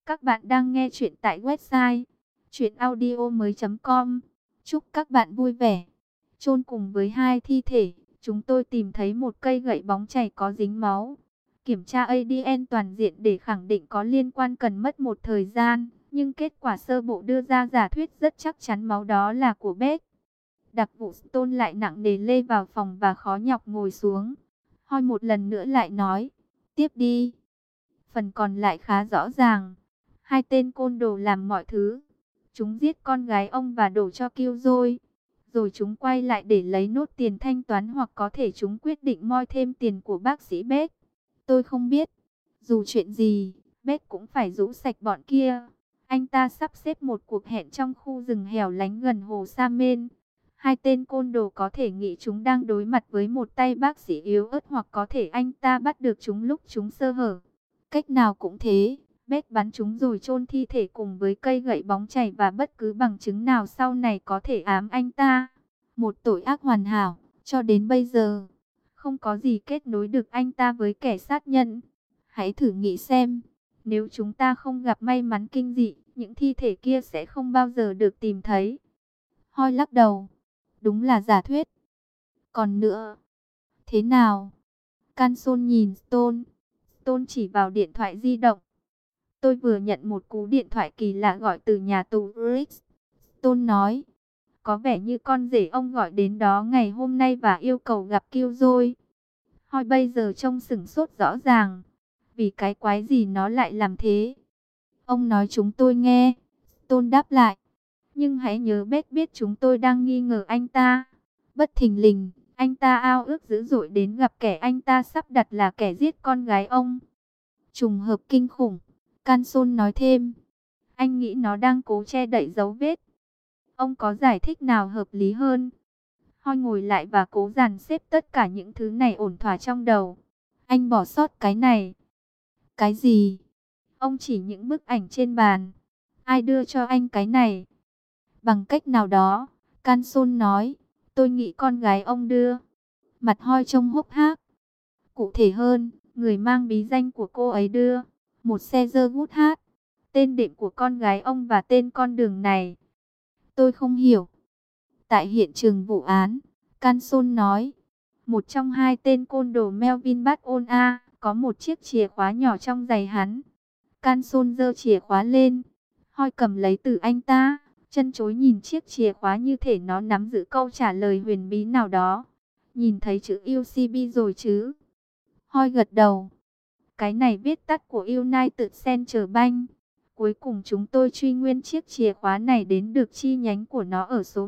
Các bạn đang nghe chuyện tại website chuyenaudio.com. Chúc các bạn vui vẻ. Chôn cùng với hai thi thể, chúng tôi tìm thấy một cây gậy bóng chảy có dính máu. Kiểm tra ADN toàn diện để khẳng định có liên quan cần mất một thời gian, nhưng kết quả sơ bộ đưa ra giả thuyết rất chắc chắn máu đó là của Beck. Đặc vụ Stone lại nặng nề lê vào phòng và khó nhọc ngồi xuống. Hoi một lần nữa lại nói, tiếp đi. Phần còn lại khá rõ ràng. Hai tên côn đồ làm mọi thứ. Chúng giết con gái ông và đổ cho Killjoy. Rồi chúng quay lại để lấy nốt tiền thanh toán, hoặc có thể chúng quyết định moi thêm tiền của bác sĩ Beck. Tôi không biết. Dù chuyện gì, Beck cũng phải rũ sạch bọn kia. Anh ta sắp xếp một cuộc hẹn trong khu rừng hẻo lánh gần hồ Sa Men. Hai tên côn đồ có thể nghĩ chúng đang đối mặt với một tay bác sĩ yếu ớt, hoặc có thể anh ta bắt được chúng lúc chúng sơ hở. Cách nào cũng thế, Beck bắn chúng rồi chôn thi thể cùng với cây gậy bóng chảy và bất cứ bằng chứng nào sau này có thể ám anh ta. Một tội ác hoàn hảo, cho đến bây giờ, không có gì kết nối được anh ta với kẻ sát nhân. Hãy thử nghĩ xem, nếu chúng ta không gặp may mắn kinh dị, những thi thể kia sẽ không bao giờ được tìm thấy. Hoi lắc đầu, đúng là giả thuyết. Còn nữa, thế nào? Canson nhìn Stone. Stone chỉ vào điện thoại di động. Tôi vừa nhận một cú điện thoại kỳ lạ gọi từ nhà tù Riggs. Stone nói, có vẻ như con rể ông gọi đến đó ngày hôm nay và yêu cầu gặp Killjoy. Hoi bây giờ trông sửng sốt rõ ràng. Vì cái quái gì nó lại làm thế? Ông nói chúng tôi nghe. Stone đáp lại. Nhưng hãy nhớ Beck biết chúng tôi đang nghi ngờ anh ta. Bất thình lình, anh ta ao ước dữ dội đến gặp kẻ anh ta sắp đặt là kẻ giết con gái ông. Trùng hợp kinh khủng, Canson nói thêm. Anh nghĩ nó đang cố che đậy dấu vết. Ông có giải thích nào hợp lý hơn? Hoi ngồi lại và cố dàn xếp tất cả những thứ này ổn thỏa trong đầu. Anh bỏ sót cái này. Cái gì? Ông chỉ những bức ảnh trên bàn. Ai đưa cho anh cái này? Bằng cách nào đó, Canson nói. Tôi nghĩ con gái ông đưa. Mặt Hoi trông hốc hác. Cụ thể hơn, người mang bí danh của cô ấy đưa. Một xe dơ gút hát. Tên đệm của con gái ông và tên con đường này. Tôi không hiểu. Tại hiện trường vụ án, Canson nói. Một trong hai tên côn đồ Melvin Baton A có một chiếc chìa khóa nhỏ trong giày hắn. Canson giơ chìa khóa lên. Hoi cầm lấy từ anh ta. Chân chối nhìn chiếc chìa khóa như thể nó nắm giữ câu trả lời huyền bí nào đó. Nhìn thấy chữ UCB rồi chứ? Hoi gật đầu. Cái này viết tắt của United Central Bank. Cuối cùng chúng tôi truy nguyên chiếc chìa khóa này đến được chi nhánh của nó ở số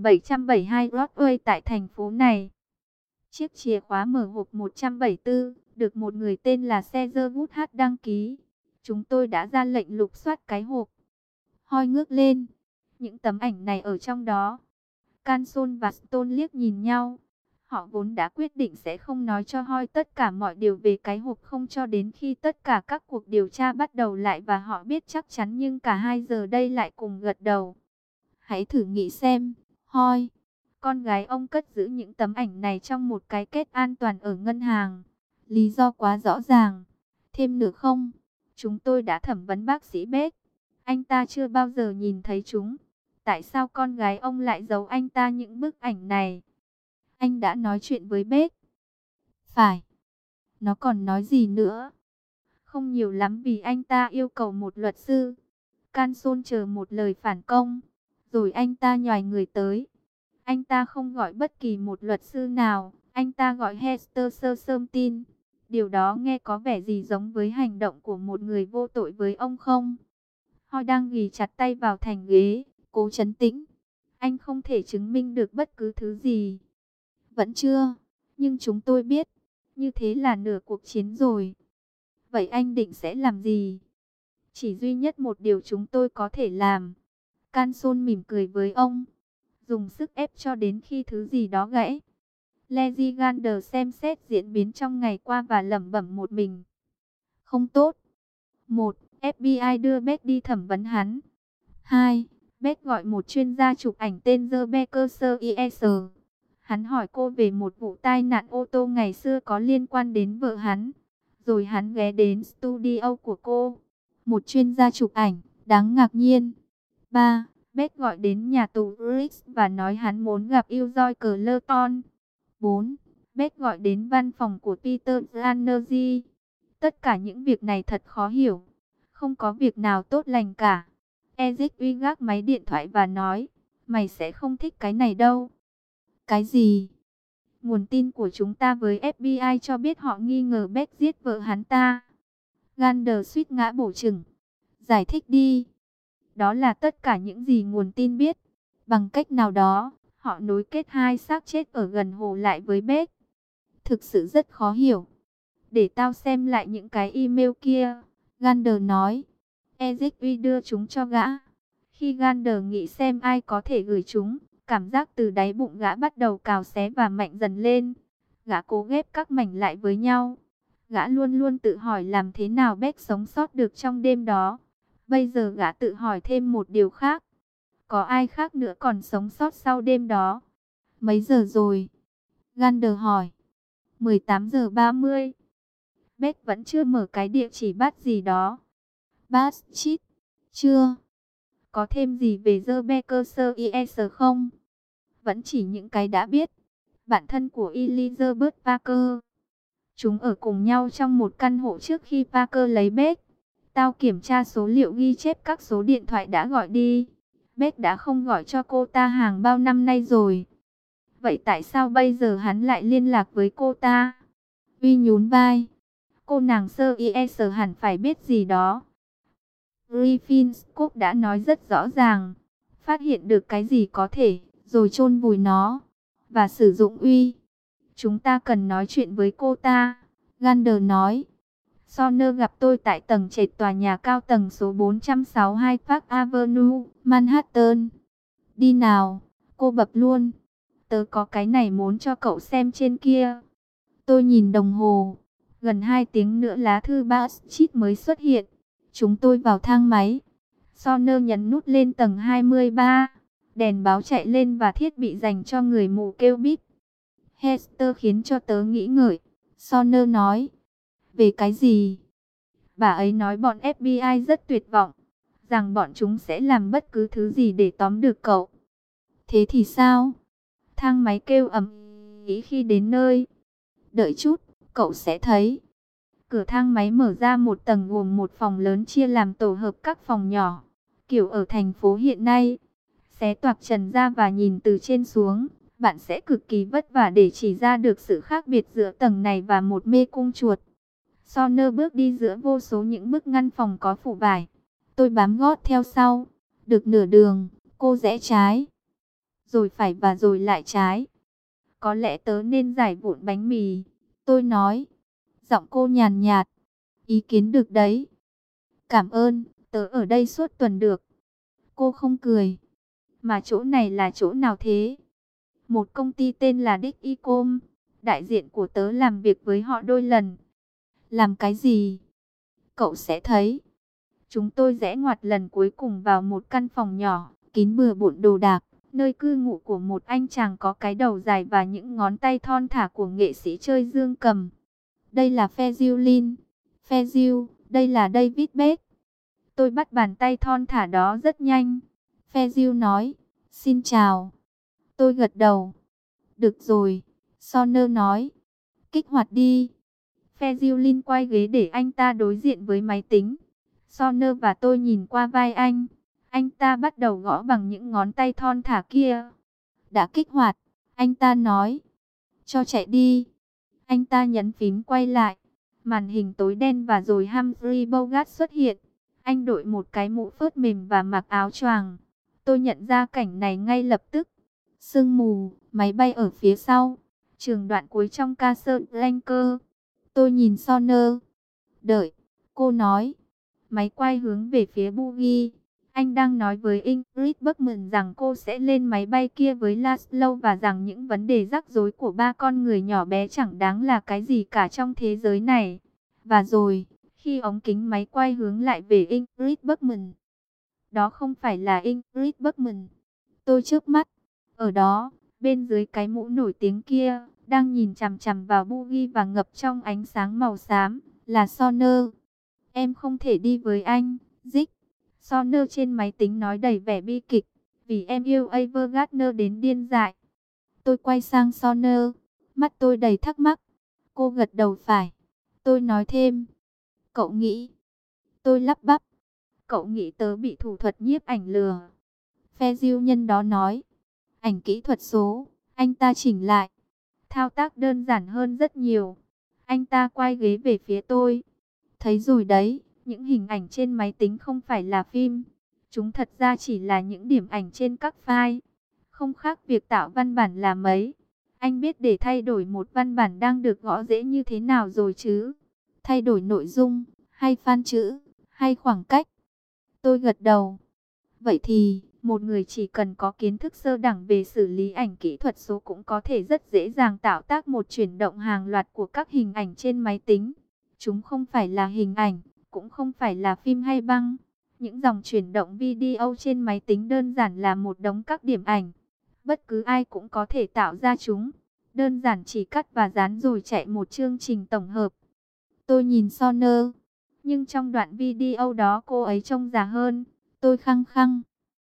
1772 Broadway tại thành phố này. Chiếc chìa khóa mở hộp 174, được một người tên là Caesar Woodhart đăng ký. Chúng tôi đã ra lệnh lục soát cái hộp. Hoi ngước lên. Những tấm ảnh này ở trong đó. Canson và Stone liếc nhìn nhau. Họ vốn đã quyết định sẽ không nói cho Hoi tất cả mọi điều về cái hộp không cho đến khi tất cả các cuộc điều tra bắt đầu lại và họ biết chắc chắn, nhưng cả hai giờ đây lại cùng gật đầu. Hãy thử nghĩ xem, Hoi, con gái ông cất giữ những tấm ảnh này trong một cái kết an toàn ở ngân hàng. Lý do quá rõ ràng. Thêm nữa không, chúng tôi đã thẩm vấn bác sĩ Beck. Anh ta chưa bao giờ nhìn thấy chúng. Tại sao con gái ông lại giấu anh ta những bức ảnh này? Anh đã nói chuyện với Beck. Phải. Nó còn nói gì nữa? Không nhiều lắm vì anh ta yêu cầu một luật sư. Canson chờ một lời phản công. Rồi anh ta nhoài người tới. Anh ta không gọi bất kỳ một luật sư nào. Anh ta gọi Hester Sersemtin. Điều đó nghe có vẻ gì giống với hành động của một người vô tội với ông không? Hoi đang ghì chặt tay vào thành ghế, cố trấn tĩnh. Anh không thể chứng minh được bất cứ thứ gì. Vẫn chưa, nhưng chúng tôi biết, như thế là nửa cuộc chiến rồi. Vậy anh định sẽ làm gì? Chỉ duy nhất một điều chúng tôi có thể làm. Canson mỉm cười với ông. Dùng sức ép cho đến khi thứ gì đó gãy. Lady Gander xem xét diễn biến trong ngày qua và lẩm bẩm một mình. Không tốt. 1. FBI đưa Beck đi thẩm vấn hắn. 2. Beck gọi một chuyên gia chụp ảnh tên Rebecca Sears. Hắn hỏi cô về một vụ tai nạn ô tô ngày xưa có liên quan đến vợ hắn. Rồi hắn ghé đến studio của cô. Một chuyên gia chụp ảnh, đáng ngạc nhiên. 3. Beck gọi đến nhà tù Riggs và nói hắn muốn gặp Ilroy Clerton. 4. Beck gọi đến văn phòng của Peter Zanergy. Tất cả những việc này thật khó hiểu. Không có việc nào tốt lành cả. Ezek uy gác máy điện thoại và nói, mày sẽ không thích cái này đâu. Cái gì? Nguồn tin của chúng ta với FBI cho biết họ nghi ngờ Beck giết vợ hắn ta. Gander suýt ngã bổ chừng. Giải thích đi. Đó là tất cả những gì nguồn tin biết. Bằng cách nào đó, họ nối kết hai xác chết ở gần hồ lại với Beck. Thực sự rất khó hiểu. Để tao xem lại những cái email kia, Gander nói. Ezek đưa chúng cho gã. Khi Gander nghĩ xem ai có thể gửi chúng, cảm giác từ đáy bụng gã bắt đầu cào xé và mạnh dần lên. Gã cố ghép các mảnh lại với nhau. Gã luôn luôn tự hỏi làm thế nào Beck sống sót được trong đêm đó. Bây giờ gã tự hỏi thêm một điều khác. Có ai khác nữa còn sống sót sau đêm đó? Mấy giờ rồi? Gander hỏi. 18 giờ 30. Beck vẫn chưa mở cái địa chỉ bắt gì đó. Bass Chit. Chưa. Có thêm gì về Rebecca Ies không? Vẫn chỉ những cái đã biết. Bạn thân của Elizabeth Parker. Chúng ở cùng nhau trong một căn hộ trước khi Parker lấy Beck. Tao kiểm tra số liệu ghi chép các số điện thoại đã gọi đi. Beck đã không gọi cho cô ta hàng bao năm nay rồi. Vậy tại sao bây giờ hắn lại liên lạc với cô ta? Uy nhún vai. Cô nàng Sơ Ies hẳn phải biết gì đó. Griffin Scott đã nói rất rõ ràng. Phát hiện được cái gì có thể, rồi chôn vùi nó. Và sử dụng Uy. Chúng ta cần nói chuyện với cô ta. Gander nói. Sonner gặp tôi tại tầng trệt tòa nhà cao tầng số 462 Park Avenue, Manhattan. Đi nào, cô bập luôn. Tớ có cái này muốn cho cậu xem trên kia. Tôi nhìn đồng hồ. Gần 2 tiếng nữa lá thư Basketball mới xuất hiện. Chúng tôi vào thang máy. Sonner nhấn nút lên tầng 23. Đèn báo chạy lên và thiết bị dành cho người mù kêu bíp. Hester khiến cho tớ nghĩ ngợi. Sonner nói. Về cái gì? Bà ấy nói bọn FBI rất tuyệt vọng. Rằng bọn chúng sẽ làm bất cứ thứ gì để tóm được cậu. Thế thì sao? Thang máy kêu ầm ĩ khi đến nơi. Đợi chút, cậu sẽ thấy. Cửa thang máy mở ra một tầng gồm một phòng lớn chia làm tổ hợp các phòng nhỏ. Kiểu ở thành phố hiện nay. Xé toạc trần ra và nhìn từ trên xuống. Bạn sẽ cực kỳ vất vả để chỉ ra được sự khác biệt giữa tầng này và một mê cung chuột. Sonner bước đi giữa vô số những bức ngăn phòng có phủ vải. Tôi bám gót theo sau. Được nửa đường, cô rẽ trái. Rồi phải và rồi lại trái. Có lẽ tớ nên giải vụn bánh mì. Tôi nói. Giọng cô nhàn nhạt. Ý kiến được đấy. Cảm ơn, tớ ở đây suốt tuần được. Cô không cười. Mà chỗ này là chỗ nào thế? Một công ty tên là Dixicom. Đại diện của tớ làm việc với họ đôi lần. Làm cái gì? Cậu sẽ thấy. Chúng tôi rẽ ngoặt lần cuối cùng vào một căn phòng nhỏ, kín bừa bộn đồ đạc, nơi cư ngụ của một anh chàng có cái đầu dài và những ngón tay thon thả của nghệ sĩ chơi dương cầm. Đây là Fezulin. Fezul, đây là David Beck. Tôi bắt bàn tay thon thả đó rất nhanh. Fezul nói, xin chào. Tôi gật đầu. Được rồi, Sonner nói. Kích hoạt đi. Fezulin quay ghế để anh ta đối diện với máy tính. Sonner và tôi nhìn qua vai anh. Anh ta bắt đầu gõ bằng những ngón tay thon thả kia. Đã kích hoạt, anh ta nói. Cho chạy đi. Anh ta nhấn phím quay lại. Màn hình tối đen và rồi Humphrey Bogart xuất hiện. Anh đội một cái mũ phớt mềm và mặc áo choàng. Tôi nhận ra cảnh này ngay lập tức. Sương mù, máy bay ở phía sau. Trường đoạn cuối trong Casablanca. Tôi nhìn Sonner. Đợi, cô nói. Máy quay hướng về phía Buggy. Anh đang nói với Ingrid Bergman rằng cô sẽ lên máy bay kia với Laszlo và rằng những vấn đề rắc rối của ba con người nhỏ bé chẳng đáng là cái gì cả trong thế giới này. Và rồi, khi ống kính máy quay hướng lại về Ingrid Bergman. Đó không phải là Ingrid Bergman. Tôi chớp mắt. Ở đó, bên dưới cái mũ nổi tiếng kia, đang nhìn chằm chằm vào Buggy và ngập trong ánh sáng màu xám, là Sonner. Em không thể đi với anh, Dích. Sonner trên máy tính nói đầy vẻ bi kịch. Vì em yêu Evergardener đến điên dại. Tôi quay sang Sonner. Mắt tôi đầy thắc mắc. Cô gật đầu phải. Tôi nói thêm. Cậu nghĩ. Tôi lắp bắp. Cậu nghĩ tớ bị thủ thuật nhiếp ảnh lừa. Phe diêu nhân đó nói. Ảnh kỹ thuật số. Anh ta chỉnh lại. Thao tác đơn giản hơn rất nhiều. Anh ta quay ghế về phía tôi. Thấy rồi đấy, những hình ảnh trên máy tính không phải là phim. Chúng thật ra chỉ là những điểm ảnh trên các file. Không khác việc tạo văn bản là mấy. Anh biết để thay đổi một văn bản đang được gõ dễ như thế nào rồi chứ? Thay đổi nội dung, hay phan chữ, hay khoảng cách? Tôi gật đầu. Vậy thì, một người chỉ cần có kiến thức sơ đẳng về xử lý ảnh kỹ thuật số cũng có thể rất dễ dàng tạo tác một chuyển động hàng loạt của các hình ảnh trên máy tính. Chúng không phải là hình ảnh, cũng không phải là phim hay băng. Những dòng chuyển động video trên máy tính đơn giản là một đống các điểm ảnh. Bất cứ ai cũng có thể tạo ra chúng. Đơn giản chỉ cắt và dán rồi chạy một chương trình tổng hợp. Tôi nhìn Sonner, nhưng trong đoạn video đó cô ấy trông già hơn. Tôi khăng khăng.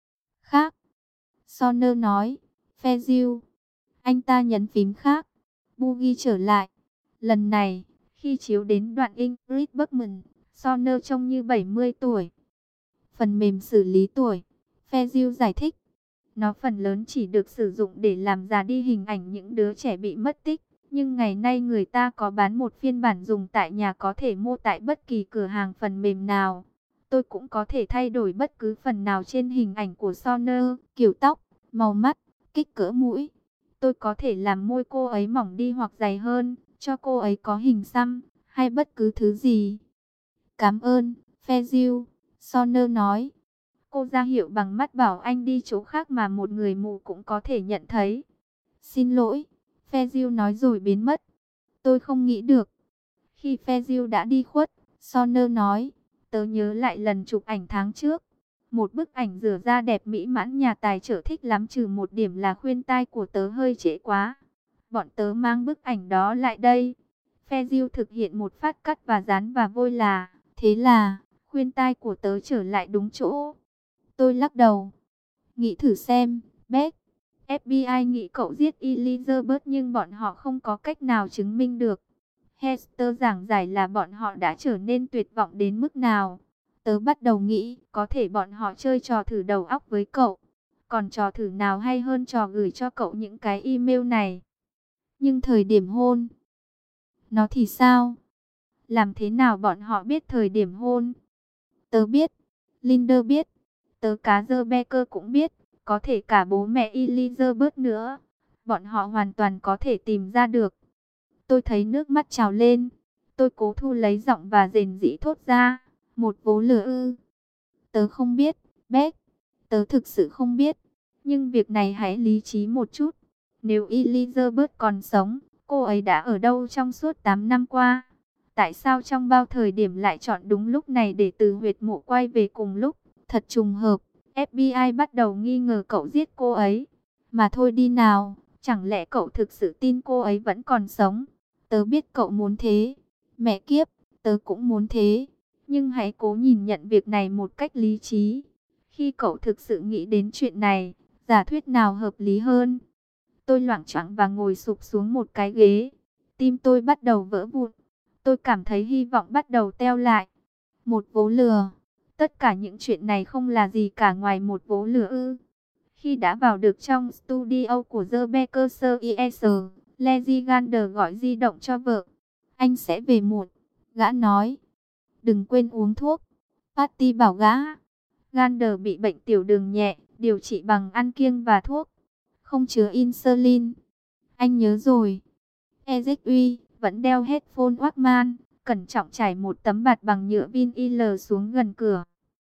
Khác. Sonner nói. Fezil. Anh ta nhấn phím khác. Boogie trở lại. Lần này, khi chiếu đến đoạn Ingrid Bergman, Sonner trông như 70 tuổi. Phần mềm xử lý tuổi. Fezil giải thích. Nó phần lớn chỉ được sử dụng để làm già đi hình ảnh những đứa trẻ bị mất tích. Nhưng ngày nay người ta có bán một phiên bản dùng tại nhà có thể mua tại bất kỳ cửa hàng phần mềm nào. Tôi cũng có thể thay đổi bất cứ phần nào trên hình ảnh của Sonner, kiểu tóc, màu mắt, kích cỡ mũi. Tôi có thể làm môi cô ấy mỏng đi hoặc dày hơn, cho cô ấy có hình xăm, hay bất cứ thứ gì. Cảm ơn, Fezil, Sonner nói. Cô ra hiệu bằng mắt bảo anh đi chỗ khác mà một người mù cũng có thể nhận thấy. Xin lỗi, Fezil nói rồi biến mất. Tôi không nghĩ được. Khi Fezil đã đi khuất, Sonner nói, tớ nhớ lại lần chụp ảnh tháng trước. Một bức ảnh rửa da đẹp mỹ mãn nhà tài trợ thích lắm, trừ một điểm là khuyên tai của tớ hơi trễ quá. Bọn tớ mang bức ảnh đó lại đây. Fezil thực hiện một phát cắt và dán và vôi là, thế là, khuyên tai của tớ trở lại đúng chỗ. Tôi lắc đầu. Nghĩ thử xem, Beck. FBI nghĩ cậu giết Elizabeth nhưng bọn họ không có cách nào chứng minh được. Hester giảng giải là bọn họ đã trở nên tuyệt vọng đến mức nào. Tớ bắt đầu nghĩ có thể bọn họ chơi trò thử đầu óc với cậu. Còn trò thử nào hay hơn trò gửi cho cậu những cái email này. Nhưng thời điểm hôn, nó thì sao? Làm thế nào bọn họ biết thời điểm hôn? Tớ biết, Linda biết, tớ cá dơ Becker cũng biết, có thể cả bố mẹ Elizabeth nữa. Bọn họ hoàn toàn có thể tìm ra được. Tôi thấy nước mắt trào lên. Tôi cố thu lấy giọng và rền rĩ thốt ra. Một vố lửa ư. Tớ không biết, Beck. Tớ thực sự không biết. Nhưng việc này hãy lý trí một chút. Nếu Elizabeth còn sống, cô ấy đã ở đâu trong suốt 8 năm qua? Tại sao trong bao thời điểm lại chọn đúng lúc này để từ huyệt mộ quay về cùng lúc? Thật trùng hợp, FBI bắt đầu nghi ngờ cậu giết cô ấy. Mà thôi đi nào, chẳng lẽ cậu thực sự tin cô ấy vẫn còn sống? Tớ biết cậu muốn thế. Mẹ kiếp, tớ cũng muốn thế. Nhưng hãy cố nhìn nhận việc này một cách lý trí. Khi cậu thực sự nghĩ đến chuyện này, giả thuyết nào hợp lý hơn? Tôi loạng choạng và ngồi sụp xuống một cái ghế. Tim tôi bắt đầu vỡ vụn. Tôi cảm thấy hy vọng bắt đầu teo lại. Một vố lừa. Tất cả những chuyện này không là gì cả ngoài một vố lừa ư. Khi đã vào được trong studio của The Becker Series, Lizzie Gander gọi di động cho vợ. Anh sẽ về muộn. Gã nói. Đừng quên uống thuốc. Patty bảo gã. Gander bị bệnh tiểu đường nhẹ, điều trị bằng ăn kiêng và thuốc. Không chứa insulin. Anh nhớ rồi. Ezekui vẫn đeo headphone Walkman, cẩn trọng trải một tấm bạt bằng nhựa vinyl xuống gần cửa.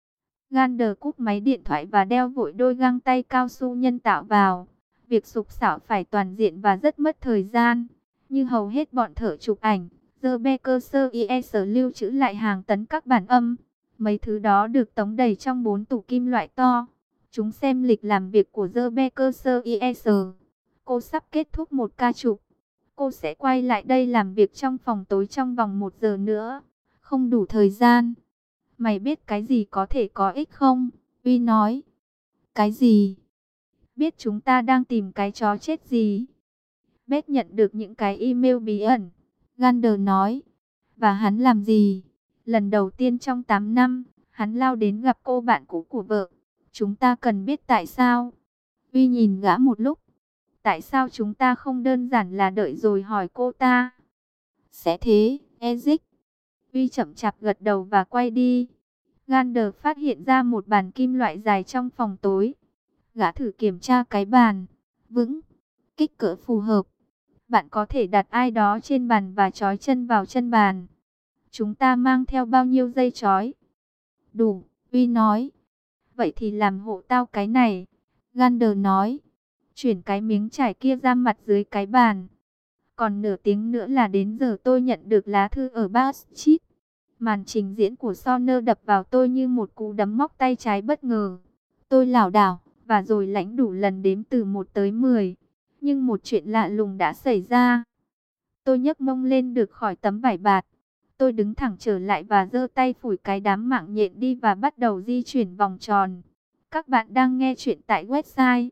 Gander cúp máy điện thoại và đeo vội đôi găng tay cao su nhân tạo vào. Việc sục sạo phải toàn diện và rất mất thời gian. Như hầu hết bọn thợ chụp ảnh, The Becker Series lưu trữ lại hàng tấn các bản âm. Mấy thứ đó được tống đầy trong 4 tủ kim loại to. Chúng xem lịch làm việc của The Becker Series. Cô sắp kết thúc một ca chụp. Cô sẽ quay lại đây làm việc trong phòng tối trong vòng 1 giờ nữa. Không đủ thời gian. Mày biết cái gì có thể có ích không? Uy nói. Cái gì? Biết chúng ta đang tìm cái chó chết gì? Beth nhận được những cái email bí ẩn. Gander nói. Và hắn làm gì? Lần đầu tiên trong 8 năm, hắn lao đến gặp cô bạn cũ của vợ. Chúng ta cần biết tại sao. Uy nhìn gã một lúc. Tại sao chúng ta không đơn giản là đợi rồi hỏi cô ta? Sẽ thế, Ezic. Uy chậm chạp gật đầu và quay đi. Gander phát hiện ra một bàn kim loại dài trong phòng tối. Gã thử kiểm tra cái bàn. Vững, kích cỡ phù hợp. Bạn có thể đặt ai đó trên bàn và trói chân vào chân bàn. Chúng ta mang theo bao nhiêu dây trói? Đủ, Uy nói. Vậy thì làm hộ tao cái này. Gander nói. Chuyển cái miếng trải kia ra mặt dưới cái bàn. Còn nửa tiếng nữa là đến giờ tôi nhận được lá thư ở Bastille. Màn trình diễn của Sonner đập vào tôi như một cú đấm móc tay trái bất ngờ. Tôi lảo đảo, và rồi lãnh đủ lần đếm từ 1 tới 10. Nhưng một chuyện lạ lùng đã xảy ra. Tôi nhấc mông lên được khỏi tấm vải bạt. Tôi đứng thẳng trở lại và giơ tay phủi cái đám mạng nhện đi và bắt đầu di chuyển vòng tròn. Các bạn đang nghe chuyện tại website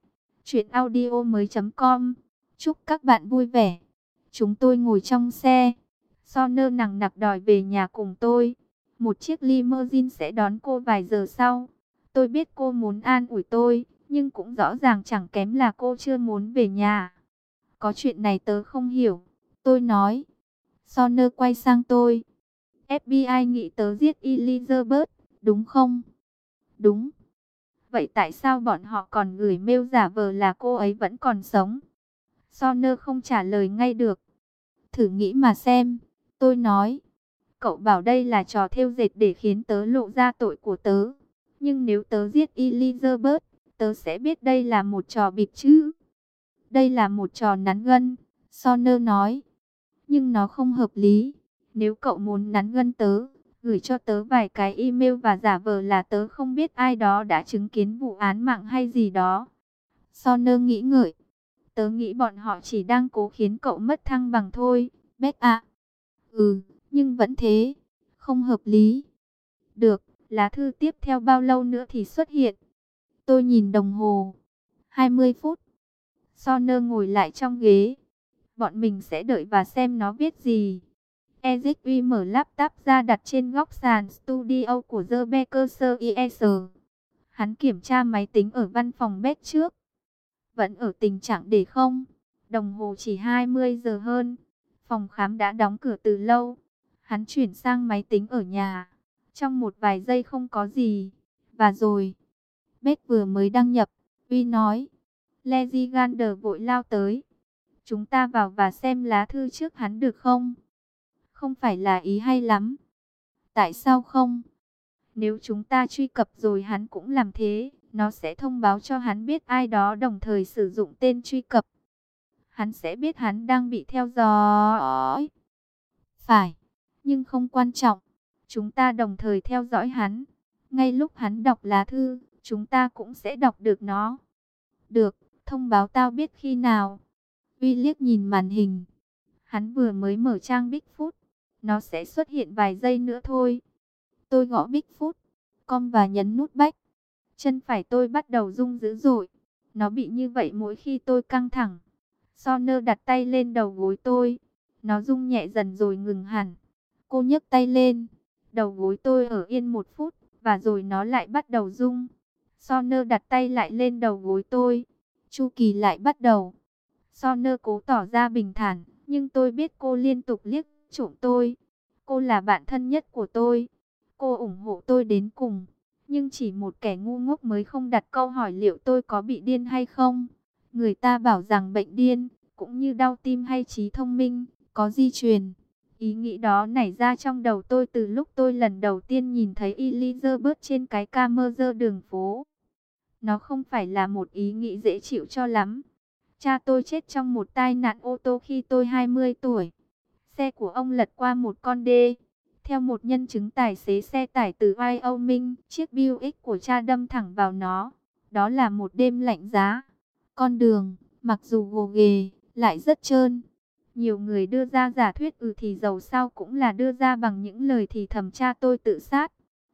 chuyenaudio.com. Chúc các bạn vui vẻ. Chúng tôi ngồi trong xe. Sonner nằng nặc đòi về nhà cùng tôi. Một chiếc limousine sẽ đón cô vài giờ sau. Tôi biết cô muốn an ủi tôi, nhưng cũng rõ ràng chẳng kém là cô chưa muốn về nhà. Có chuyện này tớ không hiểu, tôi nói. Sonner quay sang tôi. FBI nghĩ tớ giết Elizabeth, đúng không? Đúng. Vậy tại sao bọn họ còn gửi mail giả vờ là cô ấy vẫn còn sống? Sonner không trả lời ngay được. Thử nghĩ mà xem, tôi nói. Cậu bảo đây là trò thêu dệt để khiến tớ lộ ra tội của tớ. Nhưng nếu tớ giết Elizabeth, tớ sẽ biết đây là một trò bịp chứ. Đây là một trò nắn gân, Sonner nói. Nhưng nó không hợp lý. Nếu cậu muốn nắn gân tớ, gửi cho tớ vài cái email và giả vờ là tớ không biết ai đó đã chứng kiến vụ án mạng hay gì đó. Sonner nghĩ ngợi. Tớ nghĩ bọn họ chỉ đang cố khiến cậu mất thăng bằng thôi, Beth ạ. Nhưng vẫn thế, không hợp lý. Được, lá thư tiếp theo bao lâu nữa thì xuất hiện? Tôi nhìn đồng hồ. 20 phút. Sonner ngồi lại trong ghế. Bọn mình sẽ đợi và xem nó viết gì. Ezic mở laptop ra đặt trên góc sàn studio của The Baker's IS. Hắn kiểm tra máy tính ở văn phòng Beth trước. Vẫn ở tình trạng để không. Đồng hồ chỉ 20 giờ hơn. Phòng khám đã đóng cửa từ lâu. Hắn chuyển sang máy tính ở nhà. Trong một vài giây không có gì. Và rồi, Beth vừa mới đăng nhập. Uy nói. Lady Gander vội lao tới. Chúng ta vào và xem lá thư trước hắn được không? Không phải là ý hay lắm. Tại sao không? Nếu chúng ta truy cập rồi hắn cũng làm thế, nó sẽ thông báo cho hắn biết ai đó đồng thời sử dụng tên truy cập. Hắn sẽ biết hắn đang bị theo dõi. Phải, nhưng không quan trọng. Chúng ta đồng thời theo dõi hắn. Ngay lúc hắn đọc lá thư, chúng ta cũng sẽ đọc được nó. Được, thông báo tao biết khi nào. Uy liếc nhìn màn hình. Hắn vừa mới mở trang Bigfoot. Nó sẽ xuất hiện vài giây nữa thôi. Tôi gõ Bigfoot.com và nhấn nút back. Chân phải tôi bắt đầu rung dữ dội. Nó bị như vậy mỗi khi tôi căng thẳng. Sonner đặt tay lên đầu gối tôi. Nó rung nhẹ dần rồi ngừng hẳn. Cô nhấc tay lên. Đầu gối tôi ở yên 1 phút. Và rồi nó lại bắt đầu rung. Sonner đặt tay lại lên đầu gối tôi. Chu kỳ lại bắt đầu. Sonner cố tỏ ra bình thản. Nhưng tôi biết cô liên tục liếc trộm tôi. Cô là bạn thân nhất của tôi. Cô ủng hộ tôi đến cùng. Nhưng chỉ một kẻ ngu ngốc mới không đặt câu hỏi liệu tôi có bị điên hay không. Người ta bảo rằng bệnh điên, cũng như đau tim hay trí thông minh, có di truyền. Ý nghĩ đó nảy ra trong đầu tôi từ lúc tôi lần đầu tiên nhìn thấy Elizabeth trên cái camera đường phố. Nó không phải là một ý nghĩ dễ chịu cho lắm. Cha tôi chết trong một tai nạn ô tô khi tôi 20 tuổi. Xe của ông lật qua một con đê. Theo một nhân chứng tài xế xe tải từ Wyoming, chiếc Buick của cha đâm thẳng vào nó. Đó là một đêm lạnh giá. Con đường, mặc dù gồ ghề, lại rất trơn. Nhiều người đưa ra giả thuyết thì dầu sao cũng là đưa ra bằng những lời thì thầm cha tôi tự sát.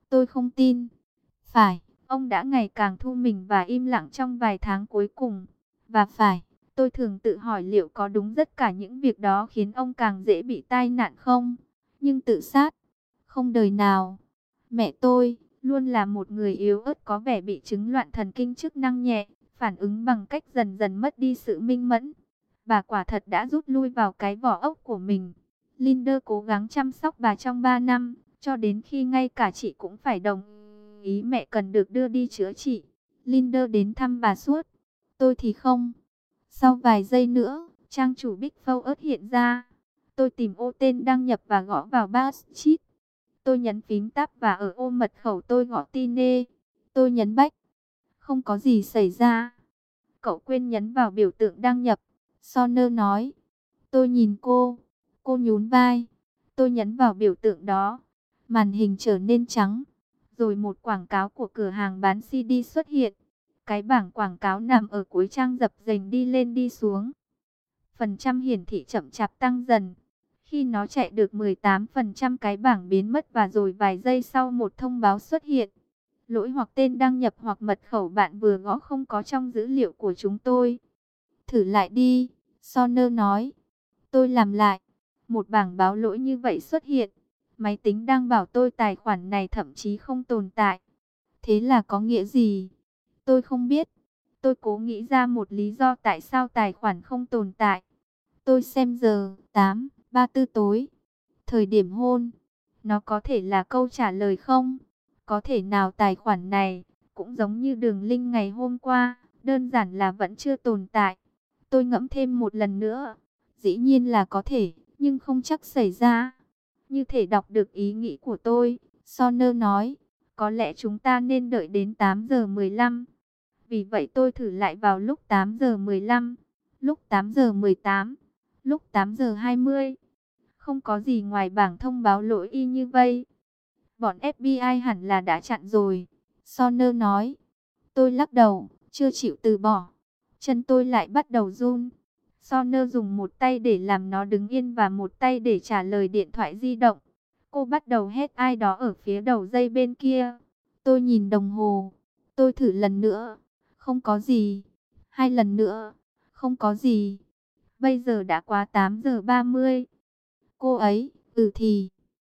Tôi không tin. Phải, ông đã ngày càng thu mình và im lặng trong vài tháng cuối cùng. Và phải, tôi thường tự hỏi liệu có đúng tất cả những việc đó khiến ông càng dễ bị tai nạn không? Nhưng tự sát, không đời nào. Mẹ tôi luôn là một người yếu ớt, có vẻ bị chứng loạn thần kinh chức năng nhẹ, phản ứng bằng cách dần dần mất đi sự minh mẫn. Bà quả thật đã rút lui vào cái vỏ ốc của mình. Linder cố gắng chăm sóc bà trong 3 năm, cho đến khi ngay cả chị cũng phải đồng ý mẹ cần được đưa đi chữa trị. Linder đến thăm bà suốt, tôi thì không. Sau vài giây nữa, trang chủ Big Four hiện ra. Tôi tìm ô tên đăng nhập và gõ vào BuzzFeed. Tôi nhấn phím tab và ở ô mật khẩu tôi gõ Tine. Tôi nhấn back. Không có gì xảy ra. Cậu quên nhấn vào biểu tượng đăng nhập. Sonner nói. Tôi nhìn cô. Cô nhún vai. Tôi nhấn vào biểu tượng đó. Màn hình trở nên trắng. Rồi một quảng cáo của cửa hàng bán CD xuất hiện. Cái bảng quảng cáo nằm ở cuối trang dập dềnh đi lên đi xuống. Phần trăm hiển thị chậm chạp tăng dần. Khi nó chạy được 18%, cái bảng biến mất và rồi vài giây sau một thông báo xuất hiện. Lỗi hoặc tên đăng nhập hoặc mật khẩu bạn vừa gõ không có trong dữ liệu của chúng tôi. Thử lại đi, Sonner nói. Tôi làm lại. Một bảng báo lỗi như vậy xuất hiện. Máy tính đang bảo tôi tài khoản này thậm chí không tồn tại. Thế là có nghĩa gì? Tôi không biết. Tôi cố nghĩ ra một lý do tại sao tài khoản không tồn tại. Tôi xem giờ, 8:34 tối. Thời điểm hôn. Nó có thể là câu trả lời không? Có thể nào tài khoản này, cũng giống như đường link ngày hôm qua, đơn giản là vẫn chưa tồn tại. Tôi ngẫm thêm một lần nữa. Dĩ nhiên là có thể, nhưng không chắc xảy ra. Như thể đọc được ý nghĩ của tôi, Sonner nói. Có lẽ chúng ta nên đợi đến 8 giờ 15. Vì vậy tôi thử lại vào lúc 8 giờ 15, lúc 8 giờ 18, lúc 8 giờ 20. Không có gì ngoài bảng thông báo lỗi y như vây. Bọn FBI hẳn là đã chặn rồi, Sonner nói. Tôi lắc đầu, chưa chịu từ bỏ. Chân tôi lại bắt đầu run. Sonner dùng một tay để làm nó đứng yên và một tay để trả lời điện thoại di động. Cô bắt đầu hét ai đó ở phía đầu dây bên kia. Tôi nhìn đồng hồ. Tôi thử lần nữa. Không có gì. Hai lần nữa. Không có gì. Bây giờ đã quá 8 giờ 30. Cô ấy, thì.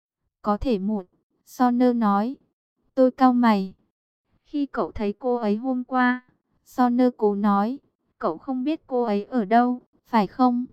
Có thể muộn. Sonner nói. Tôi cau mày. Khi cậu thấy cô ấy hôm qua. Sonner cố nói. Cậu không biết cô ấy ở đâu, phải không?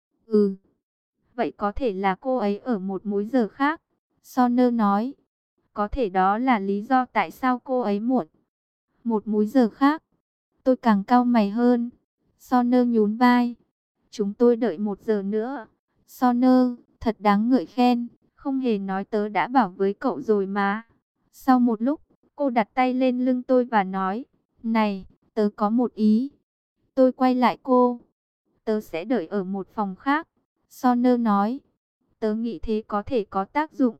Ừ. Vậy có thể là cô ấy ở một múi giờ khác. Sonner nói. Có thể đó là lý do tại sao cô ấy muộn. Một múi giờ khác. Tôi càng cau mày hơn. Sonner nhún vai. Chúng tôi đợi 1 giờ nữa. Sonner, thật đáng ngợi khen. Không hề nói tớ đã bảo với cậu rồi mà. Sau một lúc, cô đặt tay lên lưng tôi và nói. Này, tớ có một ý. Tôi quay lại cô. Tớ sẽ đợi ở một phòng khác. Sonner nói. Tớ nghĩ thế có thể có tác dụng.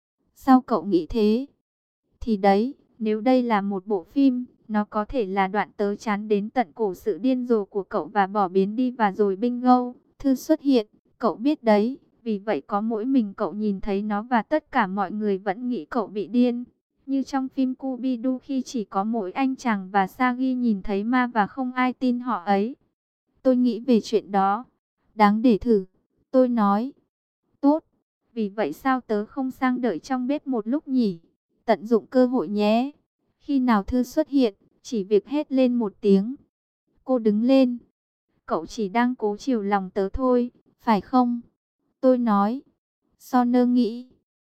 Sao cậu nghĩ thế? Thì đấy, nếu đây là một bộ phim, nó có thể là đoạn tớ chán đến tận cổ sự điên rồ của cậu và bỏ biến đi và rồi bingo, thư xuất hiện, cậu biết đấy. Vì vậy có mỗi mình cậu nhìn thấy nó và tất cả mọi người vẫn nghĩ cậu bị điên. Như trong phim Scooby-Doo khi chỉ có mỗi anh chàng và Shaggy nhìn thấy ma và không ai tin họ ấy. Tôi nghĩ về chuyện đó. Đáng để thử. Tôi nói. Tốt. Vì vậy sao tớ không sang đợi trong bếp một lúc nhỉ? Tận dụng cơ hội nhé. Khi nào thư xuất hiện, chỉ việc hét lên một tiếng. Cô đứng lên. Cậu chỉ đang cố chiều lòng tớ thôi, phải không? Tôi nói. Sonner nghĩ.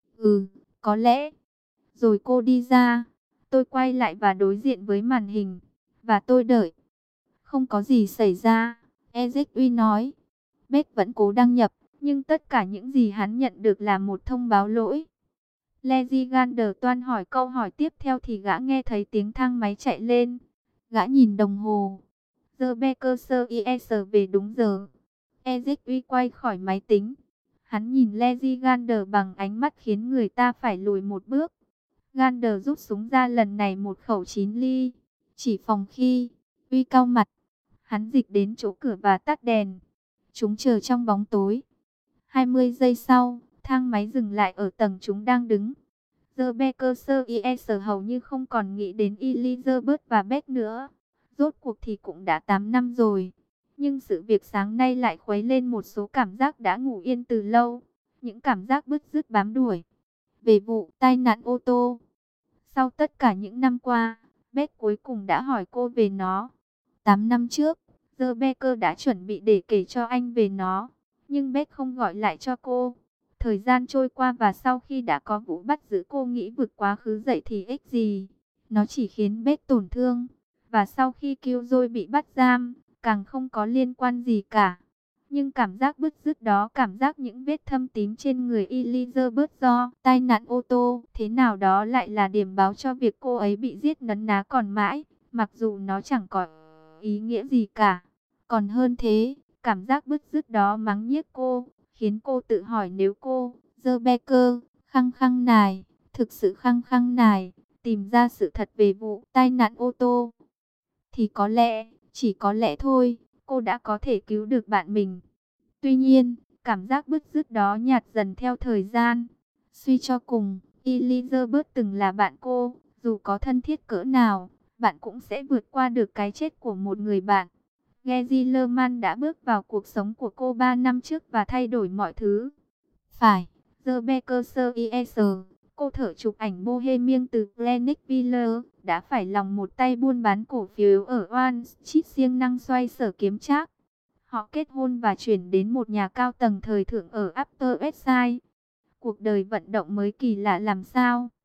Có lẽ. Rồi cô đi ra. Tôi quay lại và đối diện với màn hình. Và tôi đợi. Không có gì xảy ra. Ezekui nói. Beth vẫn cố đăng nhập, nhưng tất cả những gì hắn nhận được là một thông báo lỗi. Lady Gander toan hỏi câu hỏi tiếp theo thì gã nghe thấy tiếng thang máy chạy lên. Gã nhìn đồng hồ. The Baker is về đúng giờ. Ezekui quay khỏi máy tính. Hắn nhìn Lady Gander bằng ánh mắt khiến người ta phải lùi một bước. Gander rút súng ra, lần này một khẩu 9 ly. Chỉ phòng khi Uy cau mặt, hắn dịch đến chỗ cửa và tắt đèn. Chúng chờ trong bóng tối. 20 giây sau, thang máy dừng lại ở tầng chúng đang đứng. Rebecca Sears hầu như không còn nghĩ đến Elizabeth và Beck nữa. Rốt cuộc thì cũng đã 8 năm rồi. Nhưng sự việc sáng nay lại khuấy lên một số cảm giác đã ngủ yên từ lâu. Những cảm giác bứt rứt bám đuổi. Về vụ tai nạn ô tô. Sau tất cả những năm qua, Beck cuối cùng đã hỏi cô về nó. 8 năm trước, Rebecca đã chuẩn bị để kể cho anh về nó. Nhưng Beck không gọi lại cho cô. Thời gian trôi qua và sau khi đã có vụ bắt giữ cô nghĩ vực quá khứ dậy thì ích gì. Nó chỉ khiến Beck tổn thương. Và sau khi Killjoy bị bắt giam, càng không có liên quan gì cả. Nhưng cảm giác bứt rứt đó, cảm giác những vết thâm tím trên người Elizabeth do tai nạn ô tô, thế nào đó lại là điểm báo cho việc cô ấy bị giết nấn ná còn mãi, mặc dù nó chẳng có ý nghĩa gì cả. Còn hơn thế, cảm giác bứt rứt đó mắng nhiếc cô, khiến cô tự hỏi nếu cô, Rebecca, khăng khăng nài, thực sự khăng khăng nài, tìm ra sự thật về vụ tai nạn ô tô, thì có lẽ, chỉ có lẽ thôi, cô đã có thể cứu được bạn mình. Tuy nhiên, cảm giác bứt rứt đó nhạt dần theo thời gian. Suy cho cùng, Elizabeth từng là bạn cô, dù có thân thiết cỡ nào, bạn cũng sẽ vượt qua được cái chết của một người bạn. Gary Lerman đã bước vào cuộc sống của cô 3 năm trước và thay đổi mọi thứ. Phải, Rebecca Sears, cô thợ chụp ảnh Bohemian từ Greenwich đã phải lòng một tay buôn bán cổ phiếu ở Wall Street siêng năng xoay sở kiếm trác. Họ kết hôn và chuyển đến một nhà cao tầng thời thượng ở Upper West Side. Cuộc đời vận động mới kỳ lạ làm sao.